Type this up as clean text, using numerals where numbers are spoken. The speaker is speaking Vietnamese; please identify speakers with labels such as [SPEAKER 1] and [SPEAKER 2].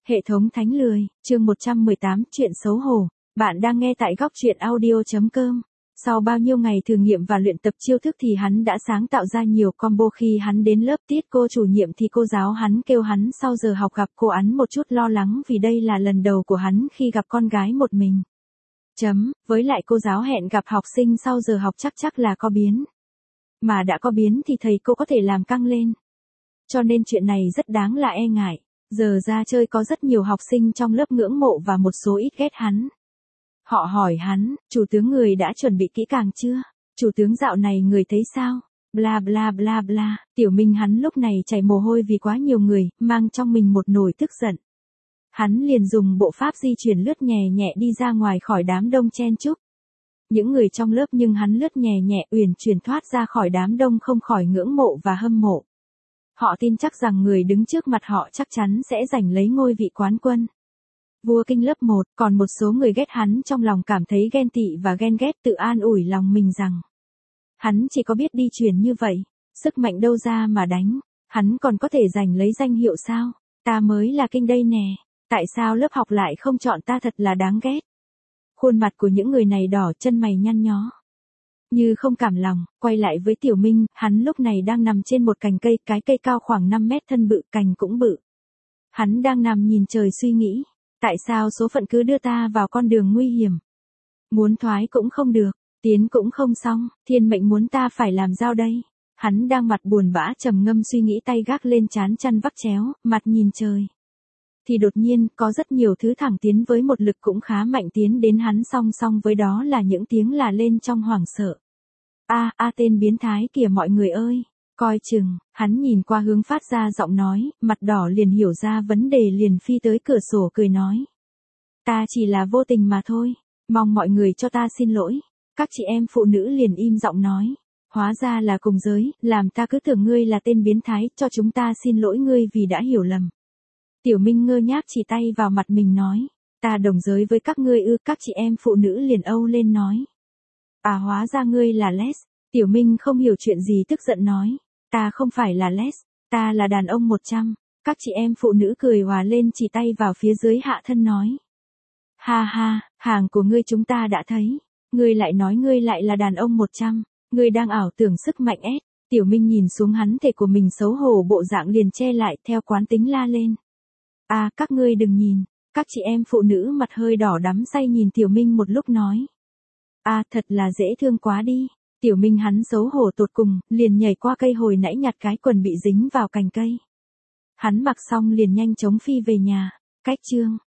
[SPEAKER 1] Hệ thống thánh lười, chương 118 chuyện xấu hổ. Bạn đang nghe tại góc truyện audio.com. Sau bao nhiêu ngày thử nghiệm và luyện tập chiêu thức thì hắn đã sáng tạo ra nhiều combo. Khi hắn đến lớp tiết cô chủ nhiệm thì cô giáo hắn kêu hắn sau giờ học gặp cô hắn một chút lo lắng vì đây là lần đầu của hắn khi gặp con gái một mình. Với lại cô giáo hẹn gặp học sinh sau giờ học chắc là có biến. Mà đã có biến thì thầy cô có thể làm căng lên. Cho nên chuyện này rất đáng là e ngại. Giờ ra chơi có rất nhiều học sinh trong lớp ngưỡng mộ và một số ít ghét hắn. Họ hỏi hắn, chủ tướng người đã chuẩn bị kỹ càng chưa? Chủ tướng dạo này người thấy sao? Bla bla bla bla. Tiểu Minh hắn lúc này chảy mồ hôi vì quá nhiều người, mang trong mình một nồi tức giận. Hắn liền dùng bộ pháp di chuyển lướt nhẹ nhẹ đi ra ngoài khỏi đám đông chen chúc. Những người trong lớp nhưng hắn lướt nhẹ nhẹ uyển chuyển thoát ra khỏi đám đông không khỏi ngưỡng mộ và hâm mộ. Họ tin chắc rằng người đứng trước mặt họ chắc chắn sẽ giành lấy ngôi vị quán quân. Vua kinh lớp 1, còn một số người ghét hắn trong lòng cảm thấy ghen tị và ghen ghét tự an ủi lòng mình rằng hắn chỉ có biết đi truyền như vậy, sức mạnh đâu ra mà đánh, hắn còn có thể giành lấy danh hiệu sao, ta mới là kinh đây nè, tại sao lớp học lại không chọn ta thật là đáng ghét. Khuôn mặt của những người này đỏ chân mày nhăn nhó. Như không cảm lòng, quay lại với Tiểu Minh, hắn lúc này đang nằm trên một cành cây, cái cây cao khoảng 5 mét thân bự, cành cũng bự. Hắn đang nằm nhìn trời suy nghĩ, tại sao số phận cứ đưa ta vào con đường nguy hiểm. Muốn thoái cũng không được, tiến cũng không xong, thiên mệnh muốn ta phải làm sao đây. Hắn đang mặt buồn bã trầm ngâm suy nghĩ, tay gác lên trán chăn vắt chéo, mặt nhìn trời. Thì đột nhiên, có rất nhiều thứ thẳng tiến với một lực cũng khá mạnh tiến đến hắn, song song với đó là những tiếng là lên trong hoảng sợ. Tên biến thái kìa mọi người ơi, coi chừng. Hắn nhìn qua hướng phát ra giọng nói, mặt đỏ liền hiểu ra vấn đề liền phi tới cửa sổ cười nói. Ta chỉ là vô tình mà thôi, mong mọi người cho ta xin lỗi. Các chị em phụ nữ liền im giọng nói. Hóa ra là cùng giới, làm ta cứ tưởng ngươi là tên biến thái, cho chúng ta xin lỗi ngươi vì đã hiểu lầm. Tiểu Minh ngơ ngác chỉ tay vào mặt mình nói. Ta đồng giới với các ngươi ư? Các chị em phụ nữ liền âu lên nói. Hóa ra ngươi là les. Tiểu Minh không hiểu chuyện gì tức giận nói. Ta không phải là les, ta là đàn ông 100. Các chị em phụ nữ cười hòa lên chỉ tay vào phía dưới hạ thân nói. Ha ha, hàng của ngươi chúng ta đã thấy. Ngươi lại nói ngươi lại là đàn ông 100. Ngươi đang ảo tưởng sức mạnh ép. Tiểu Minh nhìn xuống hắn, thể của mình xấu hổ bộ dạng liền che lại theo quán tính la lên. Các ngươi đừng nhìn. Các chị em phụ nữ mặt hơi đỏ đắm say nhìn Tiểu Minh một lúc nói. Thật là dễ thương quá đi. Tiểu Minh hắn xấu hổ tột cùng, liền nhảy qua cây hồi nãy nhặt cái quần bị dính vào cành cây. Hắn mặc xong liền nhanh chóng phi về nhà. Cách chương